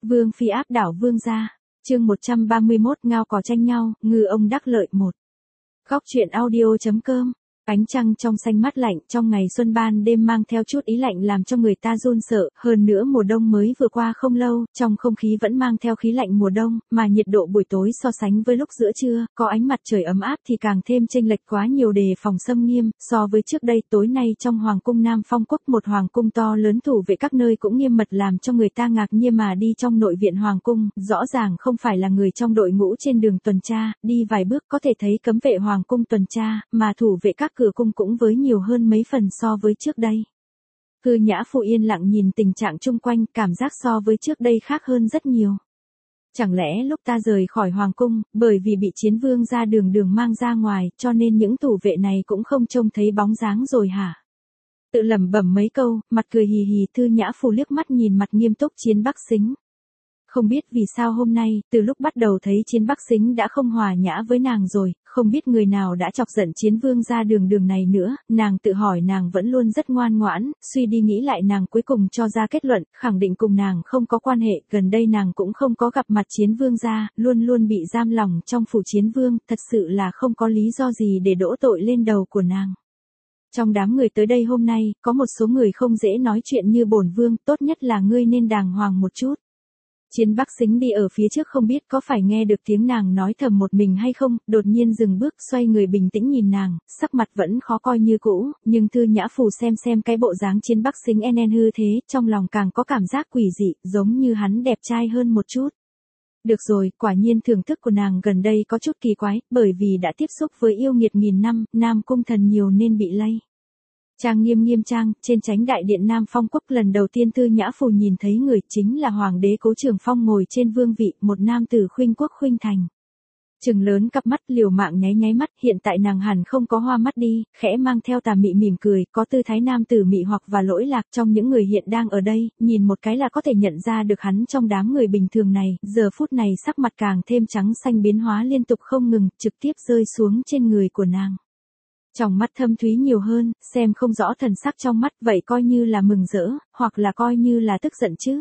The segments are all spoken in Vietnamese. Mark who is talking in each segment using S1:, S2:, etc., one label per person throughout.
S1: Vương phi áp đảo vương gia. Chương 131 ngao cò tranh nhau, ngư ông đắc lợi 1. Góc truyện audio.com. Ánh trăng trong xanh mát lạnh trong ngày xuân ban đêm mang theo chút ý lạnh làm cho người ta run sợ, hơn nữa mùa đông mới vừa qua không lâu, trong không khí vẫn mang theo khí lạnh mùa đông, mà nhiệt độ buổi tối so sánh với lúc giữa trưa, có ánh mặt trời ấm áp thì càng thêm chênh lệch quá nhiều, đề phòng xâm nghiêm, so với trước đây. Tối nay trong Hoàng cung Nam Phong Quốc, một hoàng cung to lớn thủ vệ các nơi cũng nghiêm mật làm cho người ta ngạc nhiên, mà đi trong nội viện hoàng cung, rõ ràng không phải là người trong đội ngũ trên đường tuần tra, đi vài bước có thể thấy cấm vệ hoàng cung tuần tra, mà thủ vệ các cửa cung cũng với nhiều hơn mấy phần so với trước đây. Cư Nhã Phụ yên lặng nhìn tình trạng chung quanh, cảm giác so với trước đây khác hơn rất nhiều. Chẳng lẽ lúc ta rời khỏi hoàng cung, bởi vì bị chiến vương ra đường mang ra ngoài, cho nên những thủ vệ này cũng không trông thấy bóng dáng rồi hả? Tự lẩm bẩm mấy câu, mặt cười hì hì, Thư Nhã Phụ liếc mắt nhìn mặt nghiêm túc Chiến Bắc Sính. Không biết vì sao hôm nay, từ lúc bắt đầu thấy Chiến Bắc Sính đã không hòa nhã với nàng rồi, không biết người nào đã chọc giận chiến vương ra đường này nữa, nàng tự hỏi nàng vẫn luôn rất ngoan ngoãn, suy đi nghĩ lại nàng cuối cùng cho ra kết luận, khẳng định cùng nàng không có quan hệ, gần đây nàng cũng không có gặp mặt chiến vương ra, luôn luôn bị giam lòng trong phủ chiến vương, thật sự là không có lý do gì để đổ tội lên đầu của nàng. Trong đám người tới đây hôm nay, có một số người không dễ nói chuyện như bổn vương, tốt nhất là ngươi nên đàng hoàng một chút. Chiến Bắc Sính đi ở phía trước không biết có phải nghe được tiếng nàng nói thầm một mình hay không, đột nhiên dừng bước, xoay người bình tĩnh nhìn nàng, sắc mặt vẫn khó coi như cũ, nhưng Thư Nhã Phù xem cái bộ dáng Chiến Bắc Sính hư thế, trong lòng càng có cảm giác quỷ dị, giống như hắn đẹp trai hơn một chút. Được rồi, quả nhiên thưởng thức của nàng gần đây có chút kỳ quái, bởi vì đã tiếp xúc với yêu nghiệt nghìn năm, Nam Cung Thần nhiều nên bị lây. Trang nghiêm trang, trên chánh đại điện Nam Phong Quốc, lần đầu tiên Thư Nhã Phù nhìn thấy người, chính là hoàng đế Cố Trường Phong ngồi trên vương vị, một nam tử khuynh quốc khuynh thành. Trừng lớn cặp mắt, liều mạng nháy mắt, hiện tại nàng hẳn không có hoa mắt đi, khẽ mang theo tà mị mỉm cười, có tư thái nam tử mị hoặc và lỗi lạc, trong những người hiện đang ở đây, nhìn một cái là có thể nhận ra được hắn trong đám người bình thường này, giờ phút này sắc mặt càng thêm trắng xanh, biến hóa liên tục không ngừng, trực tiếp rơi xuống trên người của nàng. Trong mắt thâm thúy nhiều hơn, xem không rõ thần sắc trong mắt, vậy coi như là mừng rỡ, hoặc là coi như là tức giận chứ.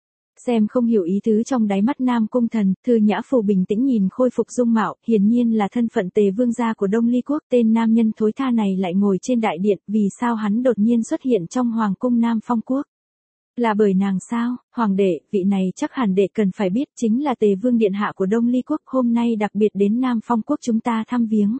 S1: Xem không hiểu ý tứ trong đáy mắt Nam Cung Thần, Thư Nhã Phù bình tĩnh nhìn khôi phục dung mạo, hiển nhiên là thân phận Tề vương gia của Đông Ly Quốc, tên nam nhân thối tha này lại ngồi trên đại điện, vì sao hắn đột nhiên xuất hiện trong hoàng cung Nam Phong Quốc? Là bởi nàng sao? Hoàng đệ, vị này chắc hẳn đệ cần phải biết, chính là Tề vương điện hạ của Đông Ly Quốc, hôm nay đặc biệt đến Nam Phong Quốc chúng ta thăm viếng.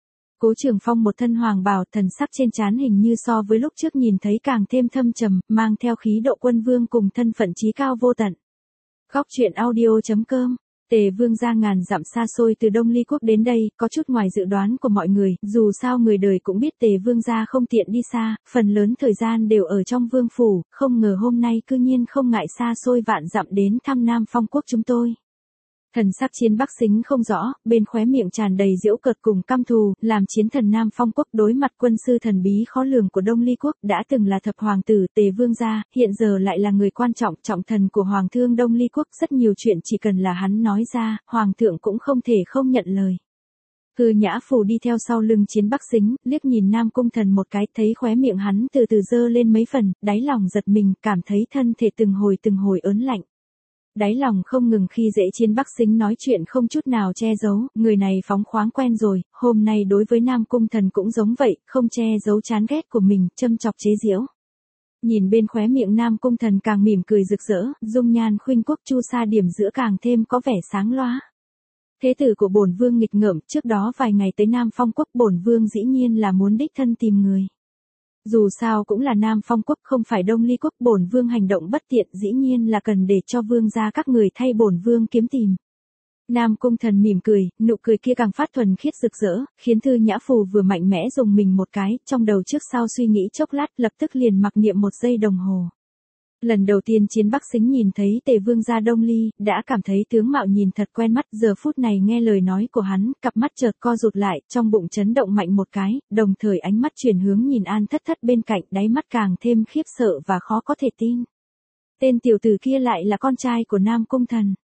S1: Cố Trường Phong một thân hoàng bào, thần sắc trên trán hình như so với lúc trước nhìn thấy càng thêm thâm trầm, mang theo khí độ quân vương cùng thân phận chí cao vô tận. Góc truyện audio.com. Tề vương gia ngàn dặm xa xôi từ Đông Ly Quốc đến đây, có chút ngoài dự đoán của mọi người, dù sao người đời cũng biết Tề vương gia không tiện đi xa, phần lớn thời gian đều ở trong vương phủ, không ngờ hôm nay cư nhiên không ngại xa xôi vạn dặm đến thăm Nam Phong Quốc chúng tôi. Thần sắc Chiến Bắc Sính không rõ, bên khóe miệng tràn đầy giễu cợt cùng căm thù, làm chiến thần Nam Phong Quốc đối mặt quân sư thần bí khó lường của Đông Ly Quốc, đã từng là thập hoàng tử Tề vương gia, hiện giờ lại là người quan trọng, trọng thần của hoàng thương Đông Ly Quốc, rất nhiều chuyện chỉ cần là hắn nói ra, hoàng thượng cũng không thể không nhận lời. Thư Nhã Phù đi theo sau lưng Chiến Bắc Sính, liếc nhìn Nam Cung Thần một cái, thấy khóe miệng hắn từ từ dơ lên mấy phần, đáy lòng giật mình, cảm thấy thân thể từng hồi ớn lạnh. Đáy lòng không ngừng khi dễ Chiến Bắc Sính nói chuyện không chút nào che giấu, người này phóng khoáng quen rồi, hôm nay đối với Nam Cung Thần cũng giống vậy, không che giấu chán ghét của mình, châm chọc chế giễu. Nhìn bên khóe miệng Nam Cung Thần càng mỉm cười rực rỡ, dung nhan khuynh quốc chu sa điểm giữa càng thêm có vẻ sáng loá. Thế tử của bổn vương nghịch ngợm, trước đó vài ngày tới Nam Phong Quốc, bổn vương dĩ nhiên là muốn đích thân tìm người. Dù sao cũng là Nam Phong Quốc không phải Đông Ly Quốc, bổn vương hành động bất tiện dĩ nhiên là cần để cho vương gia các người thay bổn vương kiếm tìm. Nam Cung Thần mỉm cười, nụ cười kia càng phát thuần khiết rực rỡ, khiến Thư Nhã Phù vừa mạnh mẽ dùng mình một cái, trong đầu trước sau suy nghĩ chốc lát, lập tức liền mặc niệm 1 giây đồng hồ. Lần đầu tiên Chiến Bắc Sính nhìn thấy Tề vương gia Đông Ly, đã cảm thấy tướng mạo nhìn thật quen mắt, giờ phút này nghe lời nói của hắn, cặp mắt chợt co rụt lại, trong bụng chấn động mạnh một cái, đồng thời ánh mắt chuyển hướng nhìn An Thất Thất bên cạnh, đáy mắt càng thêm khiếp sợ và khó có thể tin. Tên tiểu tử kia lại là con trai của Nam Cung Thần.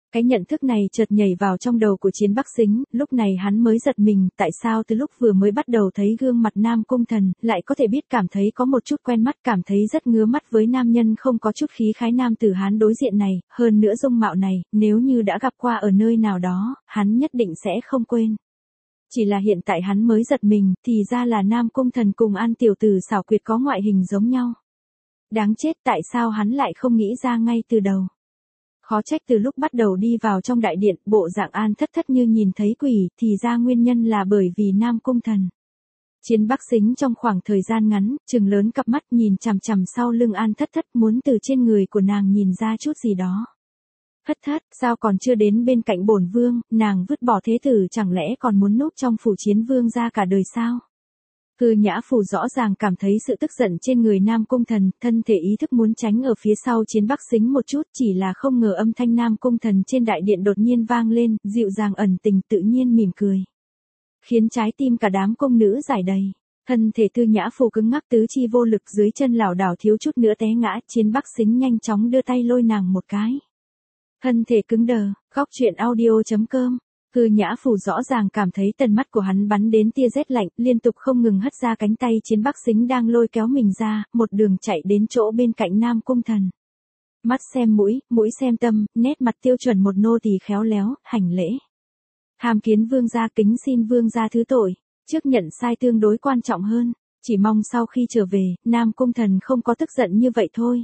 S1: Cái nhận thức này chợt nhảy vào trong đầu của Chiến Bắc Sính, lúc này hắn mới giật mình, tại sao từ lúc vừa mới bắt đầu thấy gương mặt Nam Cung Thần, lại có thể biết cảm thấy có một chút quen mắt, cảm thấy rất ngứa mắt với nam nhân không có chút khí khái nam tử Hán đối diện này, hơn nữa dung mạo này, nếu như đã gặp qua ở nơi nào đó, hắn nhất định sẽ không quên. Chỉ là hiện tại hắn mới giật mình, thì ra là Nam Cung Thần cùng An tiểu tử xảo quyệt có ngoại hình giống nhau. Đáng chết, tại sao hắn lại không nghĩ ra ngay từ đầu. Khó trách từ lúc bắt đầu đi vào trong đại điện, bộ dạng An Thất Thất như nhìn thấy quỷ, thì ra nguyên nhân là bởi vì Nam Cung Thần. Chiến Bắc Sính trong khoảng thời gian ngắn, trừng lớn cặp mắt nhìn chằm chằm sau lưng An Thất Thất, muốn từ trên người của nàng nhìn ra chút gì đó. Thất Thất, sao còn chưa đến bên cạnh bổn vương, nàng vứt bỏ thế tử chẳng lẽ còn muốn núp trong phủ Chiến vương ra cả đời sao? Cư Nhã Phù rõ ràng cảm thấy sự tức giận trên người Nam Cung Thần, thân thể ý thức muốn tránh ở phía sau Chiến Bắc Sính một chút, chỉ là không ngờ âm thanh Nam Cung Thần trên đại điện đột nhiên vang lên, dịu dàng ẩn tình tự nhiên mỉm cười. Khiến trái tim cả đám cung nữ giải đầy. Thân thể Tư Nhã Phù cứng ngắc tứ chi vô lực dưới chân lảo đảo thiếu chút nữa té ngã, Chiến Bắc Sính nhanh chóng đưa tay lôi nàng một cái. Thân thể cứng đờ, góc truyện audio.com. Cư Nhã Phù rõ ràng cảm thấy tần mắt của hắn bắn đến tia rét lạnh, liên tục không ngừng hất ra cánh tay Chiến Bắc Sính đang lôi kéo mình ra, một đường chạy đến chỗ bên cạnh Nam Cung Thần. Mắt xem mũi, mũi xem tâm, nét mặt tiêu chuẩn một nô tỳ khéo léo, hành lễ. Tham kiến vương gia, kính xin vương gia thứ tội, trước nhận sai tương đối quan trọng hơn, chỉ mong sau khi trở về, Nam Cung Thần không có tức giận như vậy thôi.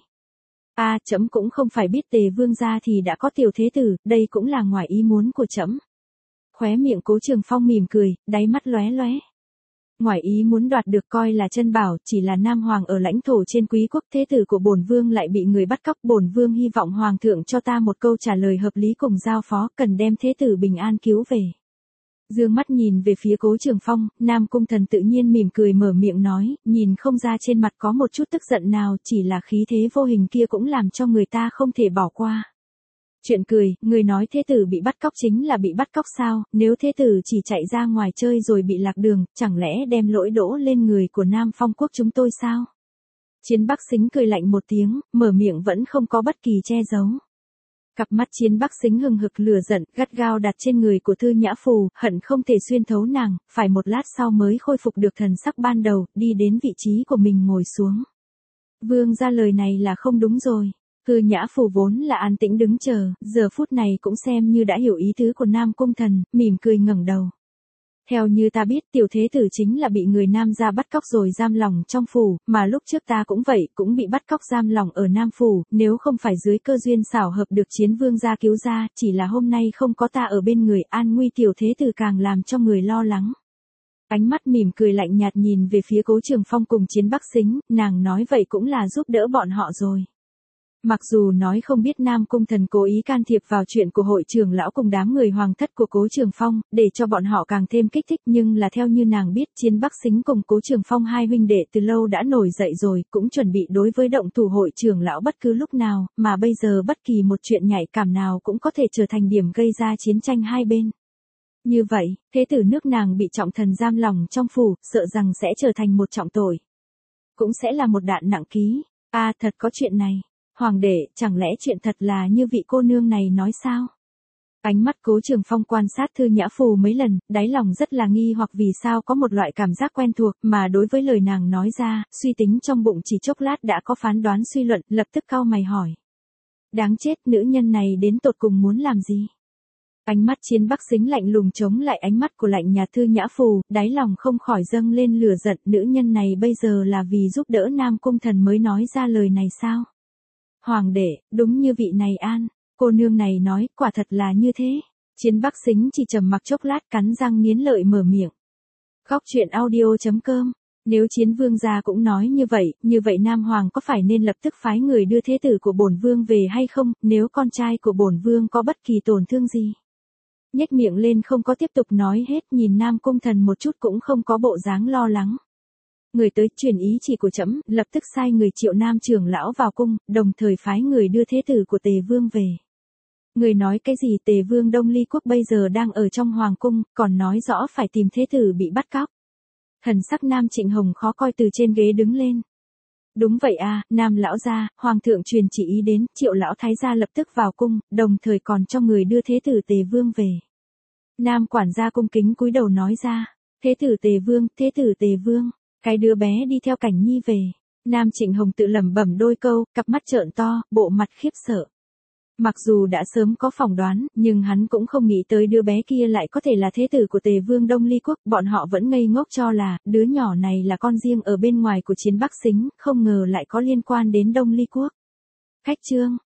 S1: Trẫm cũng không phải biết Tề vương gia thì đã có tiểu thế tử, đây cũng là ngoài ý muốn của trẫm. Khóe miệng Cố Trường Phong mỉm cười, đáy mắt lóe lóe. Ngoài ý muốn đoạt được coi là chân bảo, chỉ là nam hoàng ở lãnh thổ trên quý quốc, thế tử của bổn vương lại bị người bắt cóc, bổn vương hy vọng hoàng thượng cho ta một câu trả lời hợp lý cùng giao phó, cần đem thế tử bình an cứu về. Dương mắt nhìn về phía Cố Trường Phong, Nam Cung Thần tự nhiên mỉm cười mở miệng nói, nhìn không ra trên mặt có một chút tức giận nào, chỉ là khí thế vô hình kia cũng làm cho người ta không thể bỏ qua. Chuyện cười, người nói thế tử bị bắt cóc chính là bị bắt cóc sao, nếu thế tử chỉ chạy ra ngoài chơi rồi bị lạc đường, chẳng lẽ đem lỗi đổ lên người của Nam Phong quốc chúng tôi sao? Chiến Bắc Sính cười lạnh một tiếng, mở miệng vẫn không có bất kỳ che giấu. Cặp mắt Chiến Bắc Sính hừng hực lửa giận, gắt gao đặt trên người của Thư Nhã Phù, hận không thể xuyên thấu nàng, phải một lát sau mới khôi phục được thần sắc ban đầu, đi đến vị trí của mình ngồi xuống. Vương gia lời này là không đúng rồi. Thư Nhã Phù vốn là an tĩnh đứng chờ, giờ phút này cũng xem như đã hiểu ý tứ của Nam Cung Thần, mỉm cười ngẩng đầu. Theo như ta biết tiểu thế tử chính là bị người Nam gia bắt cóc rồi giam lỏng trong phủ, mà lúc trước ta cũng vậy, cũng bị bắt cóc giam lỏng ở Nam phủ, nếu không phải dưới cơ duyên xảo hợp được Chiến vương gia cứu ra, chỉ là hôm nay không có ta ở bên người, an nguy tiểu thế tử càng làm cho người lo lắng. Ánh mắt mỉm cười lạnh nhạt nhìn về phía Cố Trường Phong cùng Chiến Bắc Sính, nàng nói vậy cũng là giúp đỡ bọn họ rồi. Mặc dù nói không biết Nam Cung Thần cố ý can thiệp vào chuyện của hội trưởng lão cùng đám người hoàng thất của Cố Trường Phong, để cho bọn họ càng thêm kích thích, nhưng là theo như nàng biết Chiến Bắc Sính cùng Cố Trường Phong hai huynh đệ từ lâu đã nổi dậy rồi, cũng chuẩn bị đối với động thủ hội trưởng lão bất cứ lúc nào, mà bây giờ bất kỳ một chuyện nhạy cảm nào cũng có thể trở thành điểm gây ra chiến tranh hai bên. Như vậy, thế tử nước nàng bị trọng thần giam lỏng trong phủ, sợ rằng sẽ trở thành một trọng tội. Cũng sẽ là một đạn nặng ký. Thật có chuyện này. Hoàng đệ, chẳng lẽ chuyện thật là như vị cô nương này nói sao? Ánh mắt Cố Trường Phong quan sát Thư Nhã Phù mấy lần, đáy lòng rất là nghi hoặc vì sao có một loại cảm giác quen thuộc, mà đối với lời nàng nói ra, suy tính trong bụng chỉ chốc lát đã có phán đoán suy luận, lập tức cau mày hỏi. Đáng chết, nữ nhân này đến tột cùng muốn làm gì? Ánh mắt Chiến Bắc Sính lạnh lùng chống lại ánh mắt của lạnh nhạt Thư Nhã Phù, đáy lòng không khỏi dâng lên lửa giận, nữ nhân này bây giờ là vì giúp đỡ Nam Cung Thần mới nói ra lời này sao? Hoàng đệ, đúng như vị này cô nương này nói, quả thật là như thế. Chiến Bắc Sính chỉ trầm mặc chốc lát cắn răng nghiến lợi mở miệng. Góc truyện audio.com. Nếu Chiến vương gia cũng nói như vậy Nam Hoàng có phải nên lập tức phái người đưa thế tử của bổn vương về hay không, nếu con trai của bổn vương có bất kỳ tổn thương gì? Nhếch miệng lên không có tiếp tục nói hết, nhìn Nam Cung Thần một chút cũng không có bộ dáng lo lắng. Người tới truyền ý chỉ của trẫm, lập tức sai người triệu Nam trưởng lão vào cung, đồng thời phái người đưa thế tử của Tề vương về. Người nói cái gì? Tề vương Đông Ly quốc bây giờ đang ở trong hoàng cung, còn nói rõ phải tìm thế tử bị bắt cóc. Thần sắc Nam Trịnh Hồng khó coi từ trên ghế đứng lên. Đúng vậy à, Nam lão gia, hoàng thượng truyền chỉ ý đến, Triệu lão thái gia lập tức vào cung, đồng thời còn cho người đưa thế tử Tề Vương về. Nam quản gia cung kính cúi đầu nói ra, thế tử Tề Vương, thế tử Tề Vương, cái đứa bé đi theo Cảnh Nhi về. Nam Trịnh Hồng tự lẩm bẩm đôi câu, cặp mắt trợn to, bộ mặt khiếp sợ. Mặc dù đã sớm có phỏng đoán, nhưng hắn cũng không nghĩ tới đứa bé kia lại có thể là thế tử của Tề Vương Đông Ly Quốc, bọn họ vẫn ngây ngốc cho là, đứa nhỏ này là con riêng ở bên ngoài của Chiến Bắc Xính, không ngờ lại có liên quan đến Đông Ly Quốc. Khách trương,